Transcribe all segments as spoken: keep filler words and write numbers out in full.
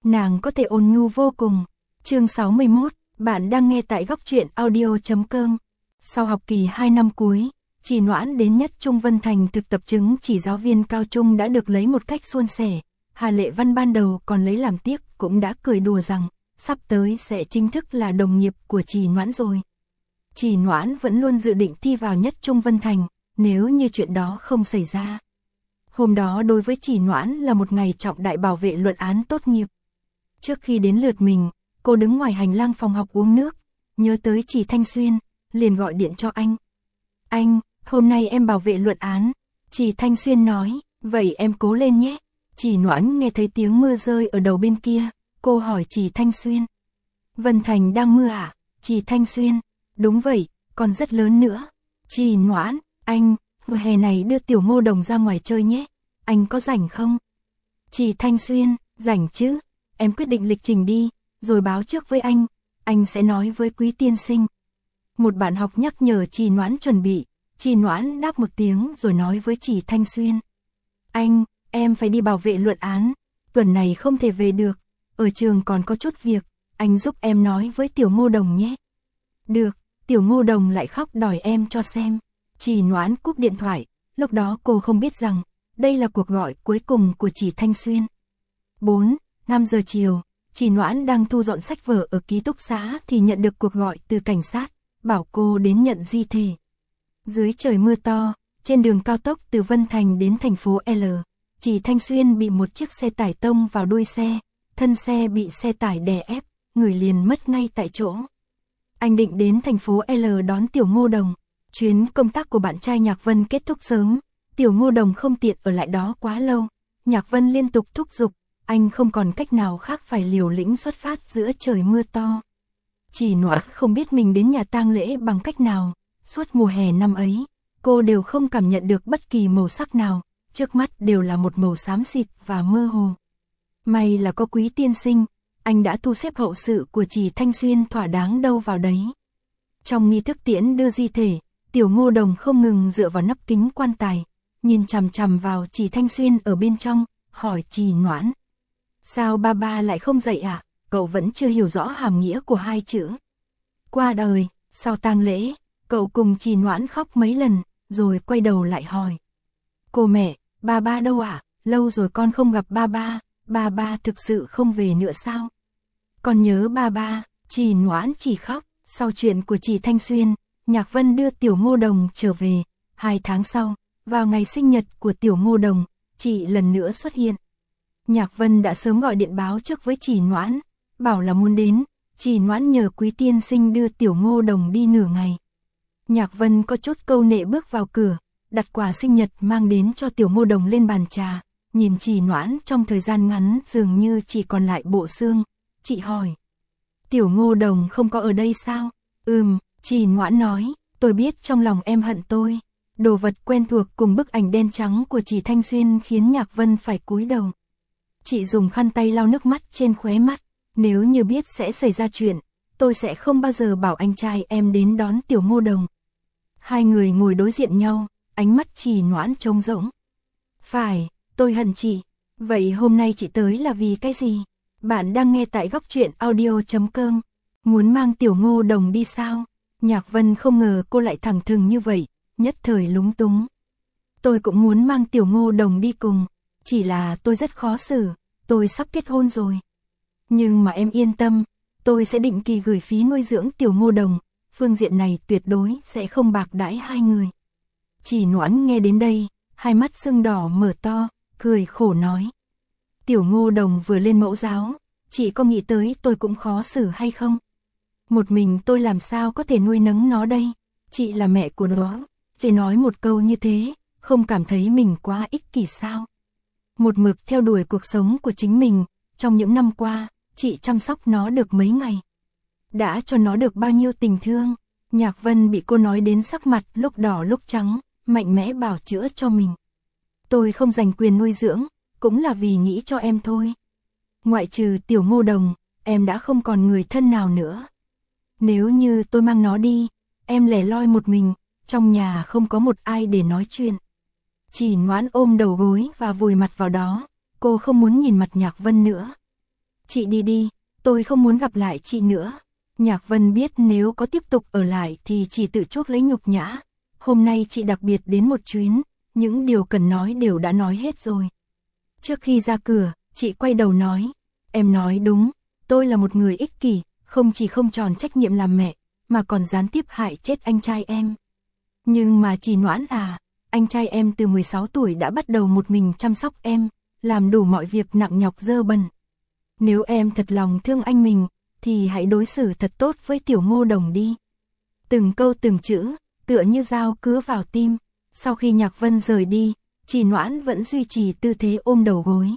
nàng có thể ôn nhu vô cùng. Chương sáu mươi mốt, bạn đang nghe tại góc truyện audio chấm com. Sau học kỳ hai năm cuối, Trì Noãn đến Nhất Trung Vân Thành thực tập chứng chỉ giáo viên cao trung đã được lấy một cách suôn sẻ. Hà Lệ Văn ban đầu còn lấy làm tiếc, cũng đã cười đùa rằng sắp tới sẽ chính thức là đồng nghiệp của Trì Noãn rồi. Trì Noãn vẫn luôn dự định thi vào Nhất Trung Vân Thành, nếu như chuyện đó không xảy ra. Hôm đó đối với Trì Noãn là một ngày trọng đại bảo vệ luận án tốt nghiệp. Trước khi đến lượt mình, cô đứng ngoài hành lang phòng học uống nước, nhớ tới Trì Thanh Xuyên, liền gọi điện cho anh. Anh, hôm nay em bảo vệ luận án. Trì Thanh Xuyên nói, vậy em cố lên nhé. Trì Noãn nghe thấy tiếng mưa rơi ở đầu bên kia, cô hỏi Trì Thanh Xuyên. Vân Thành đang mưa à? Trì Thanh Xuyên, đúng vậy, còn rất lớn nữa. Trì Noãn, anh, vừa hè này đưa Tiểu Ngô Đồng ra ngoài chơi nhé, anh có rảnh không? Trì Thanh Xuyên, rảnh chứ, em quyết định lịch trình đi, rồi báo trước với anh, anh sẽ nói với Quý tiên sinh. Một bạn học nhắc nhở Trì Noãn chuẩn bị, Trì Noãn đáp một tiếng rồi nói với Trì Thanh Xuyên. Anh, em phải đi bảo vệ luận án, tuần này không thể về được, ở trường còn có chút việc, anh giúp em nói với Tiểu Ngô Đồng nhé. Được, Tiểu Ngô Đồng lại khóc đòi em cho xem. Trì Noãn cúp điện thoại, lúc đó cô không biết rằng, đây là cuộc gọi cuối cùng của Trì Thanh Xuyên. bốn, năm giờ chiều, Trì Noãn đang thu dọn sách vở ở ký túc xá thì nhận được cuộc gọi từ cảnh sát, bảo cô đến nhận di thể. Dưới trời mưa to, trên đường cao tốc từ Vân Thành đến thành phố L, Trì Thanh Xuyên bị một chiếc xe tải tông vào đuôi xe, thân xe bị xe tải đè ép, người liền mất ngay tại chỗ. Anh định đến thành phố L đón Tiểu Ngô Đồng. Chuyến công tác của bạn trai Nhạc Vân kết thúc sớm, Tiểu Ngô Đồng không tiện ở lại đó quá lâu. Nhạc Vân liên tục thúc giục, anh không còn cách nào khác phải liều lĩnh xuất phát giữa trời mưa to. Trì Noãn không biết mình đến nhà tang lễ bằng cách nào, suốt mùa hè năm ấy, cô đều không cảm nhận được bất kỳ màu sắc nào, trước mắt đều là một màu xám xịt và mơ hồ. May là có Quý tiên sinh, anh đã thu xếp hậu sự của Trì Thanh Xuyên thỏa đáng đâu vào đấy. Trong nghi thức tiễn đưa di thể, Tiểu Ngô Đồng không ngừng dựa vào nắp kính quan tài, nhìn chằm chằm vào Trì Thanh Xuyên ở bên trong, hỏi Trì Noãn. Sao ba ba lại không dậy à? Cậu vẫn chưa hiểu rõ hàm nghĩa của hai chữ. Qua đời, sau tang lễ, cậu cùng Trì Noãn khóc mấy lần, rồi quay đầu lại hỏi. Cô mẹ, ba ba đâu ạ? À? Lâu rồi con không gặp ba ba, ba ba thực sự không về nữa sao? Con nhớ ba ba. Trì Noãn chỉ khóc. Sau chuyện của Trì Thanh Xuyên, Nhạc Vân đưa Tiểu Ngô Đồng trở về. Hai tháng sau, vào ngày sinh nhật của Tiểu Ngô Đồng, chị lần nữa xuất hiện. Nhạc Vân đã sớm gọi điện báo trước với Trì Noãn, bảo là muốn đến. Trì Noãn nhờ Quý tiên sinh đưa Tiểu Ngô Đồng đi nửa ngày. Nhạc Vân có chút câu nệ bước vào cửa, đặt quà sinh nhật mang đến cho Tiểu Ngô Đồng lên bàn trà. Nhìn Trì Noãn trong thời gian ngắn dường như chỉ còn lại bộ xương, chị hỏi. Tiểu Ngô Đồng không có ở đây sao? Ừm, Trì Noãn nói, tôi biết trong lòng em hận tôi. Đồ vật quen thuộc cùng bức ảnh đen trắng của Trì Thanh Xuyên khiến Nhạc Vân phải cúi đầu. Chị dùng khăn tay lau nước mắt trên khóe mắt, nếu như biết sẽ xảy ra chuyện, tôi sẽ không bao giờ bảo anh trai em đến đón Tiểu Ngô Đồng. Hai người ngồi đối diện nhau, ánh mắt Trì Noãn trống rỗng. Phải, tôi hận chị. Vậy hôm nay chị tới là vì cái gì? Bạn đang nghe tại góc truyện audio chấm com. Muốn mang Tiểu Ngô Đồng đi sao? Nhạc Vân không ngờ cô lại thẳng thừng như vậy, nhất thời lúng túng. Tôi cũng muốn mang Tiểu Ngô Đồng đi cùng, chỉ là tôi rất khó xử, tôi sắp kết hôn rồi. Nhưng mà em yên tâm, tôi sẽ định kỳ gửi phí nuôi dưỡng Tiểu Ngô Đồng, phương diện này tuyệt đối sẽ không bạc đãi hai người. Trì Noãn nghe đến đây, hai mắt sưng đỏ mở to, cười khổ nói. Tiểu Ngô Đồng vừa lên mẫu giáo, chị có nghĩ tới tôi cũng khó xử hay không? Một mình tôi làm sao có thể nuôi nấng nó đây? Chị là mẹ của nó, chị nói một câu như thế, không cảm thấy mình quá ích kỷ sao? Một mực theo đuổi cuộc sống của chính mình, trong những năm qua, chị chăm sóc nó được mấy ngày. Đã cho nó được bao nhiêu tình thương? Nhạc Vân bị cô nói đến sắc mặt lúc đỏ lúc trắng, mạnh mẽ bào chữa cho mình. Tôi không giành quyền nuôi dưỡng, cũng là vì nghĩ cho em thôi. Ngoại trừ Tiểu Ngô Đồng, em đã không còn người thân nào nữa. Nếu như tôi mang nó đi, em lẻ loi một mình, trong nhà không có một ai để nói chuyện. Trì Noãn ôm đầu gối và vùi mặt vào đó, cô không muốn nhìn mặt Nhạc Vân nữa. chị đi đi, tôi không muốn gặp lại chị nữa. Nhạc Vân biết nếu có tiếp tục ở lại thì chỉ tự chuốc lấy nhục nhã. Hôm nay chị đặc biệt đến một chuyến, những điều cần nói đều đã nói hết rồi. Trước khi ra cửa, chị quay đầu nói, em nói đúng, tôi là một người ích kỷ, không chỉ không tròn trách nhiệm làm mẹ, mà còn gián tiếp hại chết anh trai em. Nhưng mà chị Noãn à, anh trai em từ mười sáu tuổi đã bắt đầu một mình chăm sóc em, làm đủ mọi việc nặng nhọc dơ bẩn. Nếu em thật lòng thương anh mình, thì hãy đối xử thật tốt với Tiểu Ngô Đồng đi. Từng câu từng chữ, tựa như dao cứa vào tim. Sau khi Nhạc Vân rời đi, chị Noãn vẫn duy trì tư thế ôm đầu gối.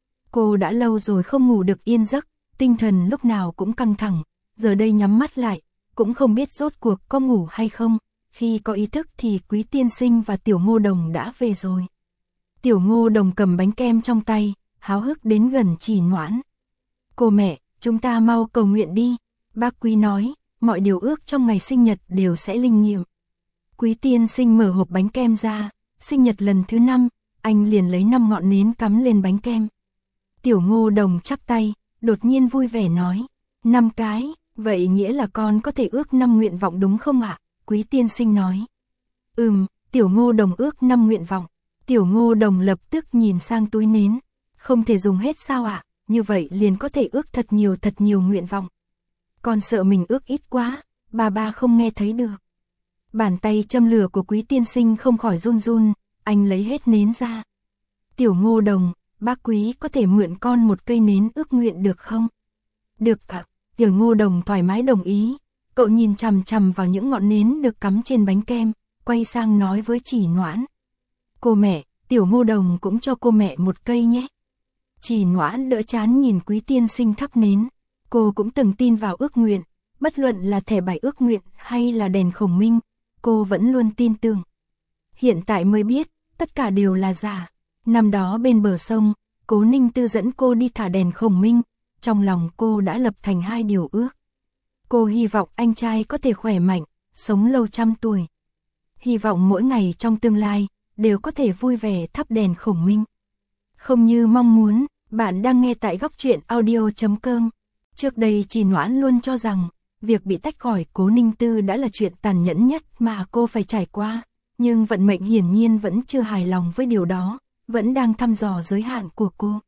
Cô đã lâu rồi không ngủ được yên giấc, tinh thần lúc nào cũng căng thẳng, giờ đây nhắm mắt lại, cũng không biết rốt cuộc có ngủ hay không. Khi có ý thức thì Quý Tiên Sinh và Tiểu Ngô Đồng đã về rồi. Tiểu Ngô Đồng cầm bánh kem trong tay, háo hức đến gần chị Noãn. Cô mẹ, chúng ta mau cầu nguyện đi. Bác Quý nói, mọi điều ước trong ngày sinh nhật đều sẽ linh nghiệm. Quý Tiên Sinh mở hộp bánh kem ra, sinh nhật lần thứ năm, anh liền lấy năm ngọn nến cắm lên bánh kem. Tiểu Ngô Đồng chắp tay, đột nhiên vui vẻ nói, năm cái, vậy nghĩa là con có thể ước năm nguyện vọng đúng không ạ? Quý Tiên Sinh nói. Ừm, Tiểu Ngô Đồng ước năm nguyện vọng. Tiểu Ngô Đồng lập tức nhìn sang túi nến. Không thể dùng hết sao ạ? Như vậy liền có thể ước thật nhiều thật nhiều nguyện vọng. Con sợ mình ước ít quá, bà ba không nghe thấy được. Bàn tay châm lửa của Quý Tiên Sinh không khỏi run run, anh lấy hết nến ra. Tiểu Ngô Đồng, bác Quý có thể mượn con một cây nến ước nguyện được không? Được ạ. Tiểu Ngô Đồng thoải mái đồng ý. Cậu nhìn chằm chằm vào những ngọn nến được cắm trên bánh kem, quay sang nói với chị Noãn. Cô mẹ, Tiểu Ngô Đồng cũng cho cô mẹ một cây nhé. Chị Noãn đỡ chán nhìn Quý Tiên Sinh thắp nến. Cô cũng từng tin vào ước nguyện, bất luận là thẻ bài ước nguyện hay là đèn khổng minh, cô vẫn luôn tin tưởng. Hiện tại mới biết, tất cả đều là giả. Năm đó bên bờ sông, Cố Ninh Tư dẫn cô đi thả đèn khổng minh, trong lòng cô đã lập thành hai điều ước. Cô hy vọng anh trai có thể khỏe mạnh, sống lâu trăm tuổi. Hy vọng mỗi ngày trong tương lai, đều có thể vui vẻ thắp đèn khổng minh. Không như mong muốn, bạn đang nghe tại góc truyện audio chấm com. Trước đây chị Noãn luôn cho rằng, việc bị tách khỏi Cố Ninh Tư đã là chuyện tàn nhẫn nhất mà cô phải trải qua. Nhưng vận mệnh hiển nhiên vẫn chưa hài lòng với điều đó, vẫn đang thăm dò giới hạn của cô.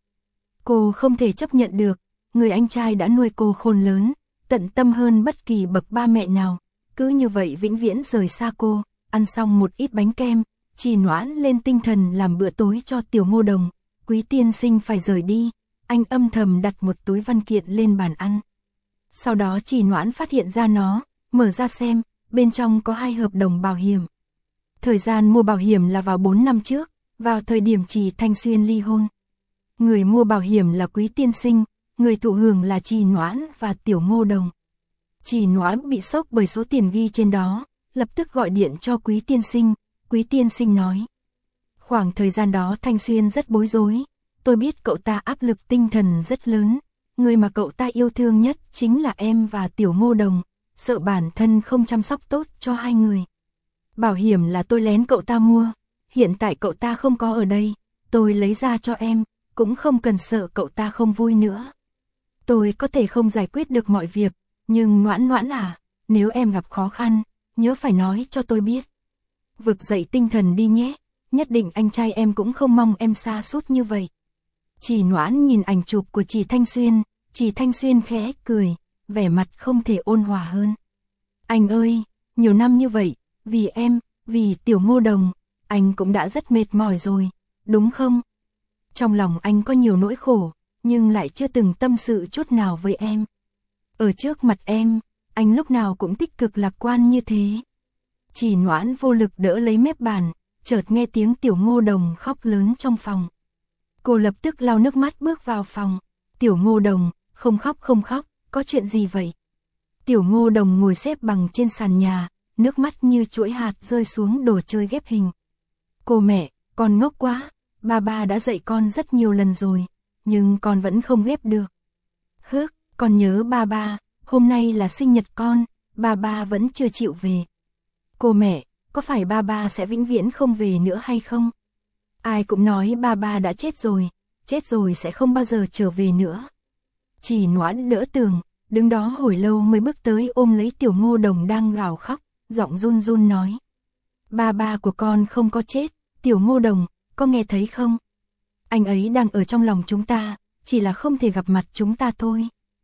Cô không thể chấp nhận được, người anh trai đã nuôi cô khôn lớn, tận tâm hơn bất kỳ bậc ba mẹ nào, cứ như vậy vĩnh viễn rời xa cô. Ăn xong một ít bánh kem, chị Noãn lên tinh thần làm bữa tối cho Tiểu Ngô Đồng. Quý Tiên Sinh phải rời đi, anh âm thầm đặt một túi văn kiện lên bàn ăn. Sau đó chị Noãn phát hiện ra nó, mở ra xem, bên trong có hai hợp đồng bảo hiểm. Thời gian mua bảo hiểm là vào bốn năm trước, vào thời điểm chị Thanh Xuyên ly hôn. Người mua bảo hiểm là Quý Tiên Sinh, người thụ hưởng là chị Noãn và Tiểu Ngô Đồng. Chị Noãn bị sốc bởi số tiền ghi trên đó, lập tức gọi điện cho Quý Tiên Sinh. Quý Tiên Sinh nói, khoảng thời gian đó Thanh Xuyên rất bối rối, tôi biết cậu ta áp lực tinh thần rất lớn, người mà cậu ta yêu thương nhất chính là em và Tiểu Ngô Đồng, sợ bản thân không chăm sóc tốt cho hai người. Bảo hiểm là tôi lén cậu ta mua, hiện tại cậu ta không có ở đây, tôi lấy ra cho em, cũng không cần sợ cậu ta không vui nữa. Tôi có thể không giải quyết được mọi việc, nhưng Noãn Noãn à, nếu em gặp khó khăn, nhớ phải nói cho tôi biết. Vực dậy tinh thần đi nhé, nhất định anh trai em cũng không mong em sa sút như vậy. Chị Noãn nhìn ảnh chụp của chị Thanh Xuyên, chị Thanh Xuyên khẽ cười, vẻ mặt không thể ôn hòa hơn. Anh ơi, nhiều năm như vậy, vì em, vì Tiểu Ngô Đồng, anh cũng đã rất mệt mỏi rồi, đúng không? Trong lòng anh có nhiều nỗi khổ, nhưng lại chưa từng tâm sự chút nào với em. Ở trước mặt em, anh lúc nào cũng tích cực lạc quan như thế. Chị Noãn vô lực đỡ lấy mép bàn, chợt nghe tiếng Tiểu Ngô Đồng khóc lớn trong phòng. Cô lập tức lau nước mắt bước vào phòng. Tiểu Ngô Đồng, không khóc không khóc, có chuyện gì vậy? Tiểu Ngô Đồng ngồi xếp bằng trên sàn nhà, nước mắt như chuỗi hạt rơi xuống đồ chơi ghép hình. Cô mẹ, con ngốc quá, ba ba đã dạy con rất nhiều lần rồi, nhưng con vẫn không ghép được. Hước, con nhớ ba ba, hôm nay là sinh nhật con, ba ba vẫn chưa chịu về. Cô mẹ, có phải ba ba sẽ vĩnh viễn không về nữa hay không? Ai cũng nói ba ba đã chết rồi, chết rồi sẽ không bao giờ trở về nữa. Chỉ Noãn đỡ tường, đứng đó hồi lâu mới bước tới ôm lấy Tiểu Ngô Đồng đang gào khóc, giọng run run nói. Ba ba của con không có chết, Tiểu Ngô Đồng, con nghe thấy không? Anh ấy đang ở trong lòng chúng ta, chỉ là không thể gặp mặt chúng ta thôi.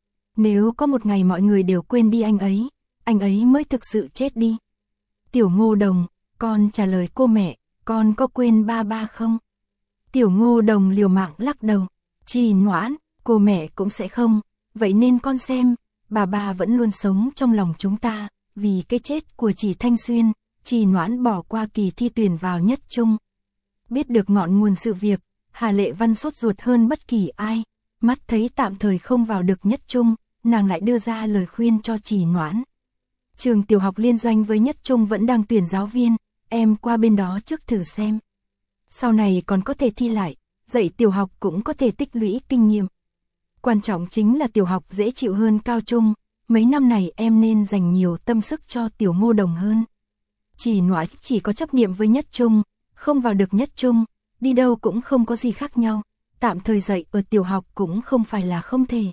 Nếu có một ngày mọi người đều quên đi anh ấy, anh ấy mới thực sự chết đi. Tiểu Ngô Đồng, con trả lời cô mẹ, con có quên ba ba không? Tiểu Ngô Đồng liều mạng lắc đầu. Chỉ Noãn, cô mẹ cũng sẽ không, vậy nên con xem, bà ba vẫn luôn sống trong lòng chúng ta, vì cái chết của Chỉ Thanh Xuyên, Chỉ Noãn bỏ qua kỳ thi tuyển vào nhất trung. Biết được ngọn nguồn sự việc, Hà Lệ Văn sốt ruột hơn bất kỳ ai, mắt thấy tạm thời không vào được nhất trung, nàng lại đưa ra lời khuyên cho Chỉ Noãn. Trường tiểu học liên doanh với nhất trung vẫn đang tuyển giáo viên, em qua bên đó trước thử xem. Sau này còn có thể thi lại, dạy tiểu học cũng có thể tích lũy kinh nghiệm. Quan trọng chính là tiểu học dễ chịu hơn cao trung, mấy năm này em nên dành nhiều tâm sức cho Tiểu Ngô Đồng hơn. Chỉ Noãn chỉ có chấp niệm với nhất trung, không vào được nhất trung, đi đâu cũng không có gì khác nhau, tạm thời dạy ở tiểu học cũng không phải là không thể.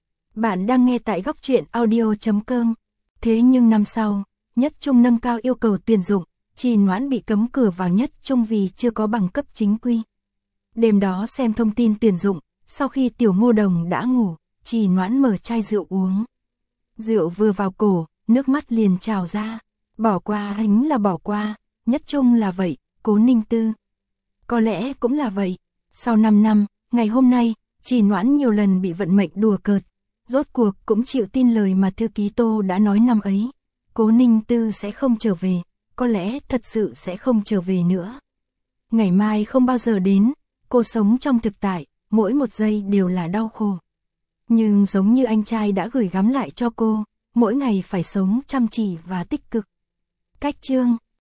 Bạn đang nghe tại góc truyện audio chấm com. Thế nhưng năm sau, nhất trung nâng cao yêu cầu tuyển dụng, Chỉ Noãn bị cấm cửa vào nhất trung vì chưa có bằng cấp chính quy. Đêm đó xem thông tin tuyển dụng, sau khi Tiểu Ngô Đồng đã ngủ, Chỉ Noãn mở chai rượu uống. Rượu vừa vào cổ, nước mắt liền trào ra. Bỏ qua hính là bỏ qua, nhất trung là vậy, Cố Ninh Tư. Có lẽ cũng là vậy. Sau năm năm, ngày hôm nay, Chỉ Noãn nhiều lần bị vận mệnh đùa cợt. Rốt cuộc cũng chịu tin lời mà thư ký Tô đã nói năm ấy. Cố Ninh Tư sẽ không trở về, có lẽ thật sự sẽ không trở về nữa. Ngày mai không bao giờ đến, cô sống trong thực tại, mỗi một giây đều là đau khổ. Nhưng giống như anh trai đã gửi gắm lại cho cô, mỗi ngày phải sống chăm chỉ và tích cực. Cách chương